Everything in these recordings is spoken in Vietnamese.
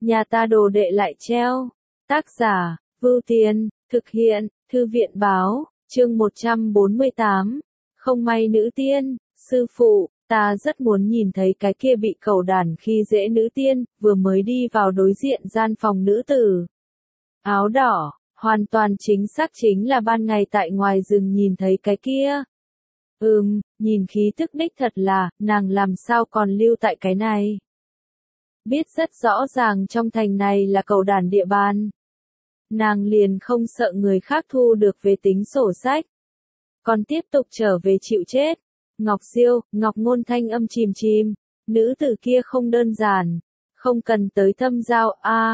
nhà ta đồ đệ lại treo. Tác giả, Vưu Tiên, thực hiện, Thư viện báo, chương 148. Không may nữ tiên, sư phụ, ta rất muốn nhìn thấy cái kia bị cẩu đản khi dễ nữ tiên, vừa mới đi vào đối diện gian phòng nữ tử. Áo đỏ, hoàn toàn chính xác chính là ban ngày tại ngoài rừng nhìn thấy cái kia. Nhìn khí tức đích thật là, nàng làm sao còn lưu tại cái này. Biết rất rõ ràng trong thành này là cẩu đản địa bàn. Nàng liền không sợ người khác thu được về tính sổ sách. Còn tiếp tục trở về chịu chết. Ngọc Siêu, Ngọc Ngôn thanh âm chìm chìm. Nữ tử kia không đơn giản. Không cần tới thâm giao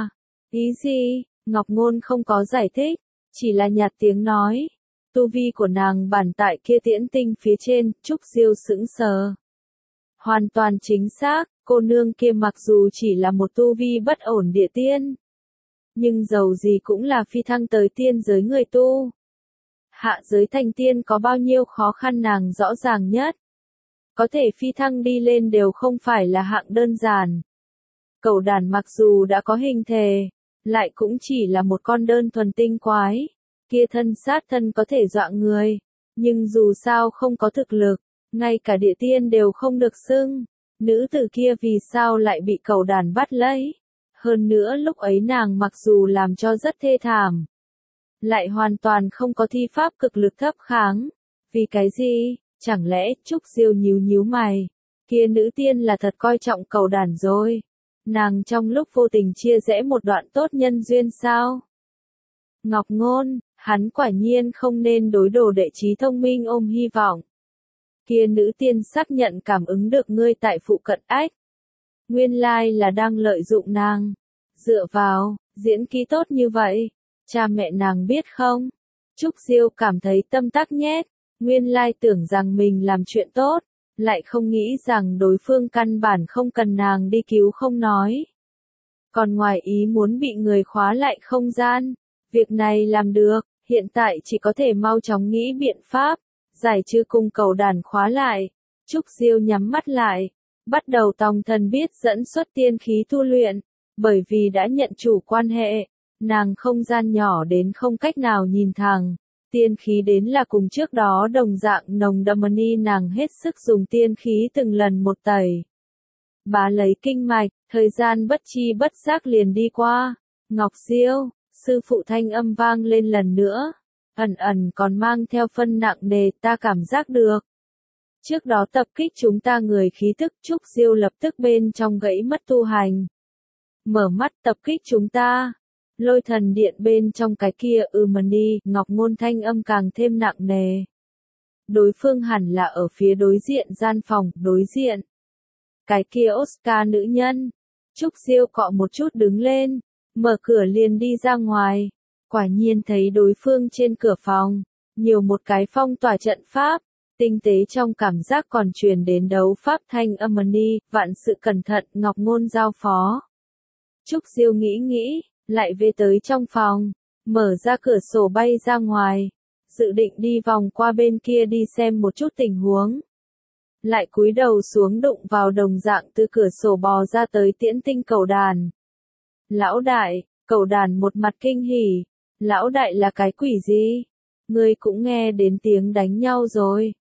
ý gì? Ngọc Ngôn không có giải thích. Chỉ là nhạt tiếng nói. Tu vi của nàng bản tại kia tiễn tinh phía trên, Trúc Siêu sững sờ. Hoàn toàn chính xác, cô nương kia mặc dù chỉ là một tu vi bất ổn địa tiên. Nhưng dầu gì cũng là phi thăng tới tiên giới người tu. Hạ giới thành tiên có bao nhiêu khó khăn nàng rõ ràng nhất. Có thể phi thăng đi lên đều không phải là hạng đơn giản. Cẩu đản mặc dù đã có hình thể, lại cũng chỉ là một con đơn thuần tinh quái. Kia thân sát thân có thể dọa người, nhưng dù sao không có thực lực, ngay cả địa tiên đều không được xưng. Nữ tử kia vì sao lại bị cẩu đản bắt lấy? Hơn nữa lúc ấy nàng mặc dù làm cho rất thê thảm, lại hoàn toàn không có thi pháp cực lực thấp kháng. Vì cái gì? Chẳng lẽ Trúc Siêu nhíu mày, kia nữ tiên là thật coi trọng cẩu đản rồi. Nàng trong lúc vô tình chia rẽ một đoạn tốt nhân duyên sao? Ngọc Ngôn, hắn quả nhiên không nên đối đồ đệ trí thông minh ôm hy vọng. Kia nữ tiên xác nhận cảm ứng được ngươi tại phụ cận ách. Nguyên lai là đang lợi dụng nàng. Dựa vào, diễn kỹ tốt như vậy. Cha mẹ nàng biết không? Trúc Siêu cảm thấy tâm tắc nhét. Nguyên lai tưởng rằng mình làm chuyện tốt. Lại không nghĩ rằng đối phương căn bản không cần nàng đi cứu không nói. Còn ngoài ý muốn bị người khóa lại không gian. Việc này làm được, hiện tại chỉ có thể mau chóng nghĩ biện pháp. Giải trừ cùng cẩu đản khóa lại. Trúc Siêu nhắm mắt lại. Bắt đầu tòng thần biết dẫn xuất tiên khí tu luyện. Bởi vì đã nhận chủ quan hệ. Nàng không gian nhỏ đến không cách nào nhìn thẳng. Tiên khí đến là cùng trước đó đồng dạng nồng đậm nàng hết sức dùng tiên khí từng lần một tẩy. Bá lấy kinh mạch, thời gian bất chi bất giác liền đi qua. Ngọc Siêu, sư phụ thanh âm vang lên lần nữa. Ẩn còn mang theo phân nặng nề ta cảm giác được. Trước đó tập kích chúng ta người khí tức Trúc Siêu lập tức bên trong gãy mất tu hành. Mở mắt tập kích chúng ta. Lôi thần điện bên trong cái kia Ngọc Ngôn thanh âm càng thêm nặng nề. Đối phương hẳn là ở phía đối diện gian phòng, đối diện. Cái kia Oscar nữ nhân. Trúc Siêu cọ một chút đứng lên, mở cửa liền đi ra ngoài. Quả nhiên thấy đối phương trên cửa phòng, nhiều một cái phong tỏa trận pháp. Tinh tế trong cảm giác còn truyền đến đấu pháp thanh âm vạn sự cẩn thận Ngọc Ngôn giao phó. Trúc Siêu nghĩ, lại về tới trong phòng, mở ra cửa sổ bay ra ngoài, dự định đi vòng qua bên kia đi xem một chút tình huống. Lại cúi đầu xuống đụng vào đồng dạng từ cửa sổ bò ra tới tiễn tinh cẩu đản. Lão đại, cẩu đản một mặt kinh hỉ, lão đại là cái quỷ gì? Ngươi cũng nghe đến tiếng đánh nhau rồi.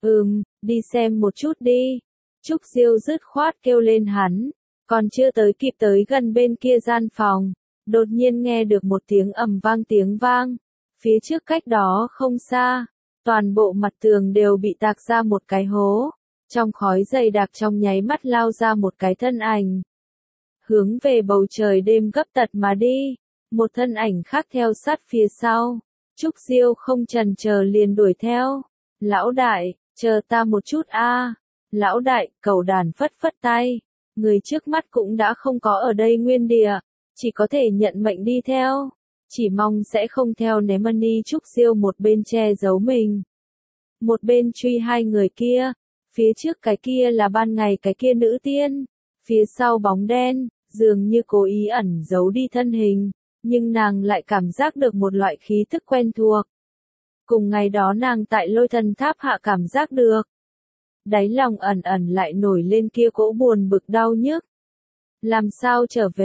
Đi xem một chút đi. Trúc Siêu dứt khoát kêu lên hắn, còn chưa tới kịp tới gần bên kia gian phòng. Đột nhiên nghe được một tiếng tiếng vang. Phía trước cách đó không xa, toàn bộ mặt tường đều bị tạc ra một cái hố. Trong khói dày đặc trong nháy mắt lao ra một cái thân ảnh. Hướng về bầu trời đêm gấp tật mà đi. Một thân ảnh khác theo sát phía sau. Trúc Siêu không chần chờ liền đuổi theo. Lão đại, chờ ta một chút Lão đại, cẩu đản phất phất tay. Người trước mắt cũng đã không có ở đây nguyên địa. Chỉ có thể nhận mệnh đi theo. Chỉ mong sẽ không theo ném Trúc Siêu một bên che giấu mình. Một bên truy hai người kia. Phía trước cái kia là ban ngày cái kia nữ tiên. Phía sau bóng đen, dường như cố ý ẩn giấu đi thân hình. Nhưng nàng lại cảm giác được một loại khí tức quen thuộc. Cùng ngày đó nàng tại lôi thần tháp hạ cảm giác được. Đáy lòng ẩn lại nổi lên kia cỗ buồn bực đau nhức. Làm sao trở về?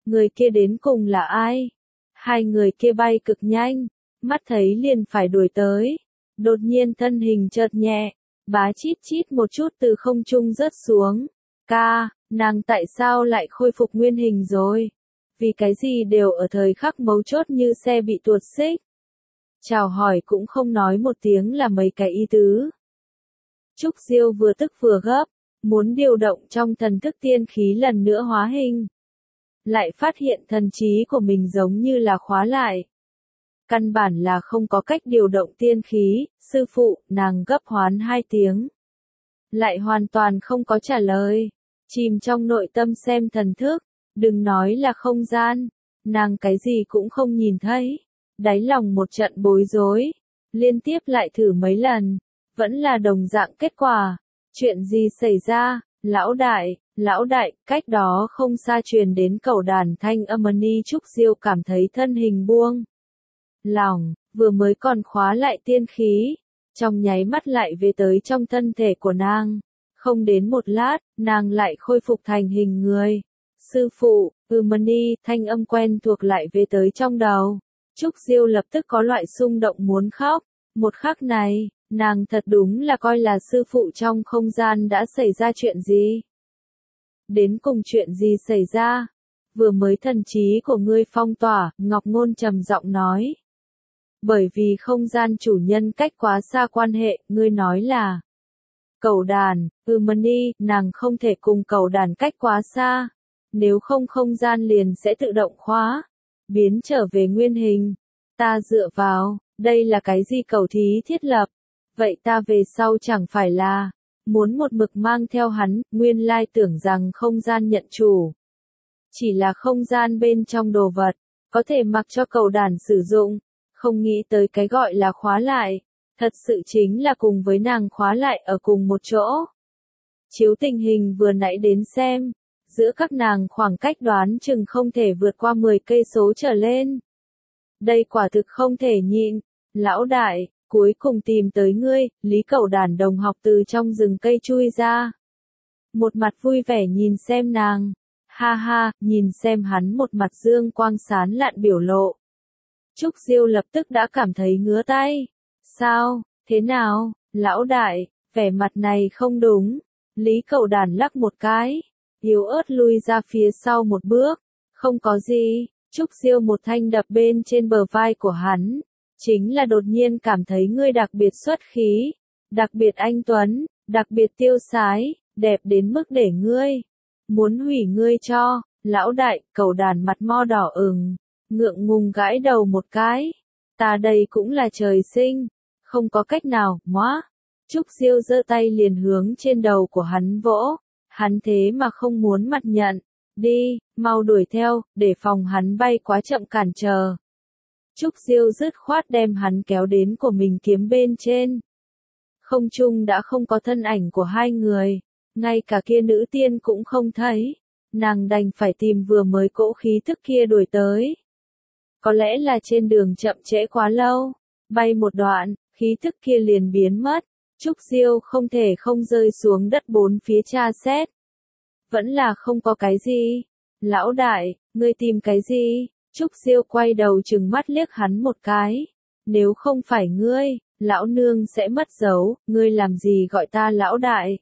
Người kia đến cùng là ai? Hai người kia bay cực nhanh, mắt thấy liền phải đuổi tới. Đột nhiên thân hình chợt nhẹ, bá chít chít một chút từ không trung rớt xuống. Ca, nàng tại sao lại khôi phục nguyên hình rồi? Vì cái gì đều ở thời khắc mấu chốt như xe bị tuột xích. Chào hỏi cũng không nói một tiếng là mấy cái ý tứ. Trúc Diêu vừa tức vừa gấp, muốn điều động trong thần thức tiên khí lần nữa hóa hình. Lại phát hiện thần trí của mình giống như là khóa lại. Căn bản là không có cách điều động tiên khí, sư phụ, nàng gấp hoán 2 tiếng. Lại hoàn toàn không có trả lời, chìm trong nội tâm xem thần thức, đừng nói là không gian, nàng cái gì cũng không nhìn thấy. Đáy lòng một trận bối rối, liên tiếp lại thử mấy lần, vẫn là đồng dạng kết quả. Chuyện gì xảy ra, lão đại, cách đó không xa truyền đến cẩu đàn thanh âm ni. Trúc Diêu cảm thấy thân hình buông lỏng, vừa mới còn khóa lại tiên khí, trong nháy mắt lại về tới trong thân thể của nàng. Không đến một lát, nàng lại khôi phục thành hình người. Sư phụ, Mani, thanh âm quen thuộc lại về tới trong đầu. Trúc Diêu lập tức có loại xung động muốn khóc. Một khắc này, nàng thật đúng là coi là sư phụ trong không gian đã xảy ra chuyện gì. Đến cùng chuyện gì xảy ra? Vừa mới thần trí của ngươi phong tỏa, Ngọc Ngôn trầm giọng nói. Bởi vì không gian chủ nhân cách quá xa quan hệ, ngươi nói là cẩu đàn, Mani, nàng không thể cùng cẩu đàn cách quá xa. Nếu không không gian liền sẽ tự động khóa, biến trở về nguyên hình. Ta dựa vào, đây là cái gì cầu thí thiết lập? Vậy ta về sau chẳng phải là muốn một mực mang theo hắn, nguyên lai tưởng rằng không gian nhận chủ. Chỉ là không gian bên trong đồ vật, có thể mặc cho cẩu đàn sử dụng, không nghĩ tới cái gọi là khóa lại, thật sự chính là cùng với nàng khóa lại ở cùng một chỗ. Chiếu tình hình vừa nãy đến xem, giữa các nàng khoảng cách đoán chừng không thể vượt qua 10 cây số trở lên. Đây quả thực không thể nhịn. Lão đại, cuối cùng tìm tới ngươi, Lý Cẩu đàn đồng học từ trong rừng cây chui ra. Một mặt vui vẻ nhìn xem nàng. Ha ha, nhìn xem hắn một mặt dương quang sán lạn biểu lộ. Trúc Diêu lập tức đã cảm thấy ngứa tay. Sao, thế nào, lão đại, vẻ mặt này không đúng. Lý Cẩu đàn lắc một cái, yếu ớt lui ra phía sau một bước. Không có gì. Trúc Diêu một thanh đập bên trên bờ vai của hắn. Chính là đột nhiên cảm thấy ngươi đặc biệt xuất khí, đặc biệt anh tuấn, đặc biệt tiêu sái, đẹp đến mức để ngươi muốn hủy ngươi cho. Lão đại, cẩu đàn mặt mo đỏ ửng, ngượng ngùng gãi đầu một cái. Ta đây cũng là trời sinh, không có cách nào, móa. Trúc Diêu giơ tay liền hướng trên đầu của hắn vỗ, hắn thế mà không muốn mặt nhận. Đi, mau đuổi theo, để phòng hắn bay quá chậm cản trở. Trúc Diêu dứt khoát đem hắn kéo đến của mình kiếm bên trên. Không trung đã không có thân ảnh của hai người, ngay cả kia nữ tiên cũng không thấy. Nàng đành phải tìm vừa mới cỗ khí thức kia đuổi tới. Có lẽ là trên đường chậm trễ quá lâu, bay một đoạn, khí thức kia liền biến mất. Trúc Diêu không thể không rơi xuống đất bốn phía tra xét. Vẫn là không có cái gì. Lão đại, ngươi tìm cái gì? Trúc Diêu quay đầu trừng mắt liếc hắn một cái. Nếu không phải ngươi, lão nương sẽ mất dấu, ngươi làm gì gọi ta lão đại?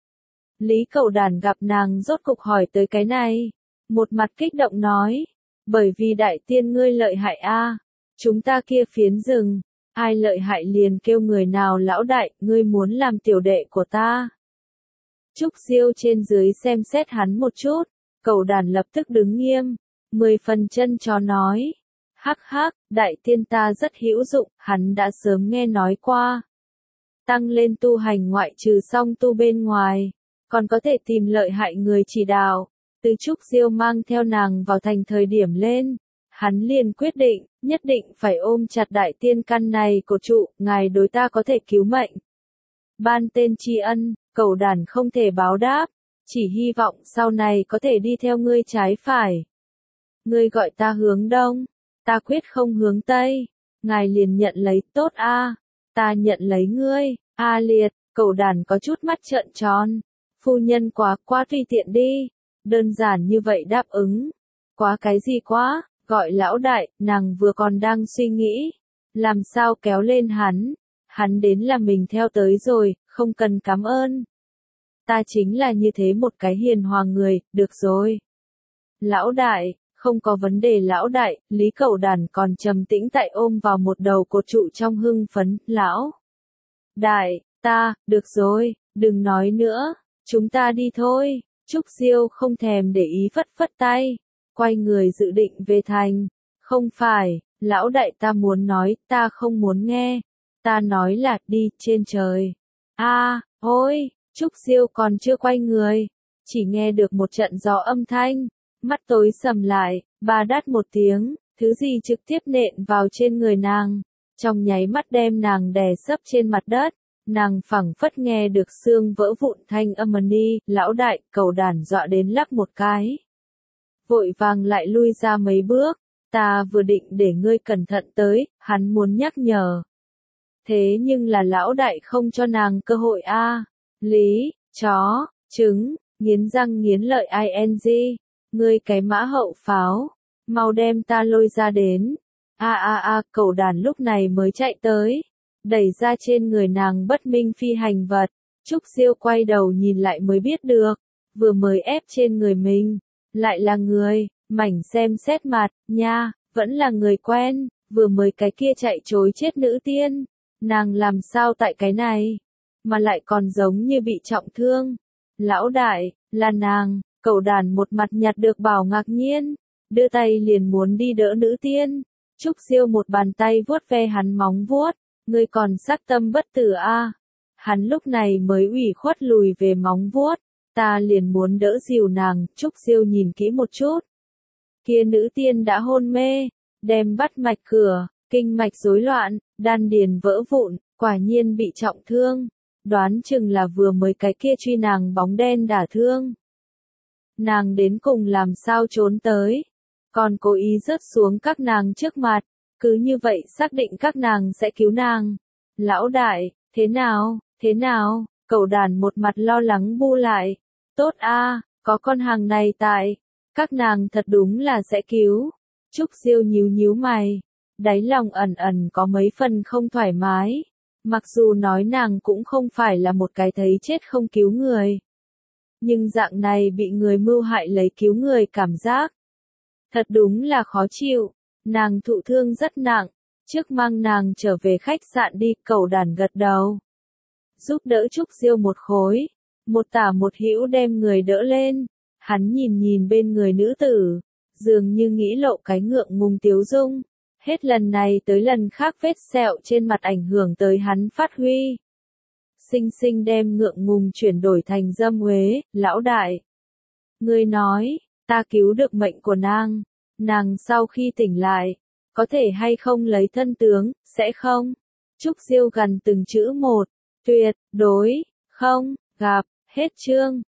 Lý Cẩu đàn gặp nàng rốt cục hỏi tới cái này. Một mặt kích động nói. Bởi vì đại tiên ngươi lợi hại a, chúng ta kia phiến rừng, ai lợi hại liền kêu người nào lão đại, ngươi muốn làm tiểu đệ của ta. Trúc Diêu trên dưới xem xét hắn một chút, Cẩu đàn lập tức đứng nghiêm, 10 phần chân chó nói. Hắc hắc, đại tiên ta rất hữu dụng, hắn đã sớm nghe nói qua. Tăng lên tu hành ngoại trừ song tu bên ngoài, còn có thể tìm lợi hại người chỉ đạo. Từ Trúc Diêu mang theo nàng vào thành thời điểm lên, hắn liền quyết định, nhất định phải ôm chặt đại tiên căn này của trụ, ngài đối ta có thể cứu mệnh. Ban tên tri ân, Cẩu đàn không thể báo đáp, chỉ hy vọng sau này có thể đi theo ngươi trái phải. Ngươi gọi ta hướng đông, ta quyết không hướng tây, ngài liền nhận lấy, tốt a, ta nhận lấy ngươi, a liệt. Cẩu đàn có chút mắt trợn tròn, phu nhân quá tùy tiện đi, đơn giản như vậy đáp ứng. Quá cái gì quá, gọi lão đại, nàng vừa còn đang suy nghĩ. Làm sao kéo lên hắn đến là mình theo tới rồi, không cần cảm ơn. Ta chính là như thế một cái hiền hòa người, được rồi. Lão đại, không có vấn đề lão đại, Lý Cẩu Đản còn trầm tĩnh tại ôm vào một đầu cột trụ trong hưng phấn, lão. Đại, được rồi, đừng nói nữa, chúng ta đi thôi. Trúc Diêu không thèm để ý phất phất tay, quay người dự định về thành. Không phải, lão đại ta muốn nói, ta không muốn nghe. Ta nói là đi trên trời. Ôi, Trúc Diêu còn chưa quay người, chỉ nghe được một trận gió âm thanh, mắt tối sầm lại, ba đát một tiếng, thứ gì trực tiếp nện vào trên người nàng, trong nháy mắt đem nàng đè sấp trên mặt đất. Nàng phẳng phất nghe được xương vỡ vụn thanh âm ni, lão đại, Cẩu Đản dọa đến lắc một cái. Vội vàng lại lui ra mấy bước, ta vừa định để ngươi cẩn thận tới, hắn muốn nhắc nhở. Thế nhưng là lão đại không cho nàng cơ hội Lý, chó, trứng, nghiến răng nghiến lợi ing, ngươi cái mã hậu pháo, mau đem ta lôi ra đến. Cẩu Đản lúc này mới chạy tới, đẩy ra trên người nàng bất minh phi hành vật. Trúc Diêu quay đầu nhìn lại mới biết được, vừa mới ép trên người mình, lại là người, mảnh xem xét mặt, nha, vẫn là người quen, vừa mới cái kia chạy trối chết nữ tiên, nàng làm sao tại cái này, mà lại còn giống như bị trọng thương. Lão đại, là nàng, Cẩu Đản một mặt nhặt được bảo ngạc nhiên, đưa tay liền muốn đi đỡ nữ tiên. Trúc Diêu một bàn tay vuốt ve hắn móng vuốt, ngươi còn sắc tâm bất tử Hắn lúc này mới ủy khuất lùi về móng vuốt, ta liền muốn đỡ dìu nàng. Trúc Diêu nhìn kỹ một chút, kia nữ tiên đã hôn mê, đem bắt mạch cửa, kinh mạch rối loạn, đan điền vỡ vụn, quả nhiên bị trọng thương, đoán chừng là vừa mới cái kia truy nàng bóng đen đả thương. Nàng đến cùng làm sao trốn tới, còn cố ý rớt xuống các nàng trước mặt, cứ như vậy xác định các nàng sẽ cứu nàng. Lão đại, thế nào, Cẩu Đản một mặt lo lắng bu lại. Tốt có con hàng này tại, các nàng thật đúng là sẽ cứu. Trúc Diêu nhíu mày, đáy lòng ẩn ẩn có mấy phần không thoải mái. Mặc dù nói nàng cũng không phải là một cái thấy chết không cứu người, nhưng dạng này bị người mưu hại lấy cứu người cảm giác, thật đúng là khó chịu. Nàng thụ thương rất nặng, trước mang nàng trở về khách sạn đi. Cẩu Đản gật đầu, giúp đỡ Trúc Diêu một khối, một tả một hữu đem người đỡ lên. Hắn nhìn bên người nữ tử, dường như nghĩ lộ cái ngượng ngùng tiếu dung. Hết lần này tới lần khác vết sẹo trên mặt ảnh hưởng tới hắn phát huy, xinh xinh đem ngượng ngùng chuyển đổi thành dâm uế. Lão đại, ngươi nói, ta cứu được mệnh của nàng sau khi tỉnh lại, có thể hay không lấy thân tướng, sẽ không? Trúc Diêu gần từng chữ một, tuyệt đối, không, gặp, hết chương.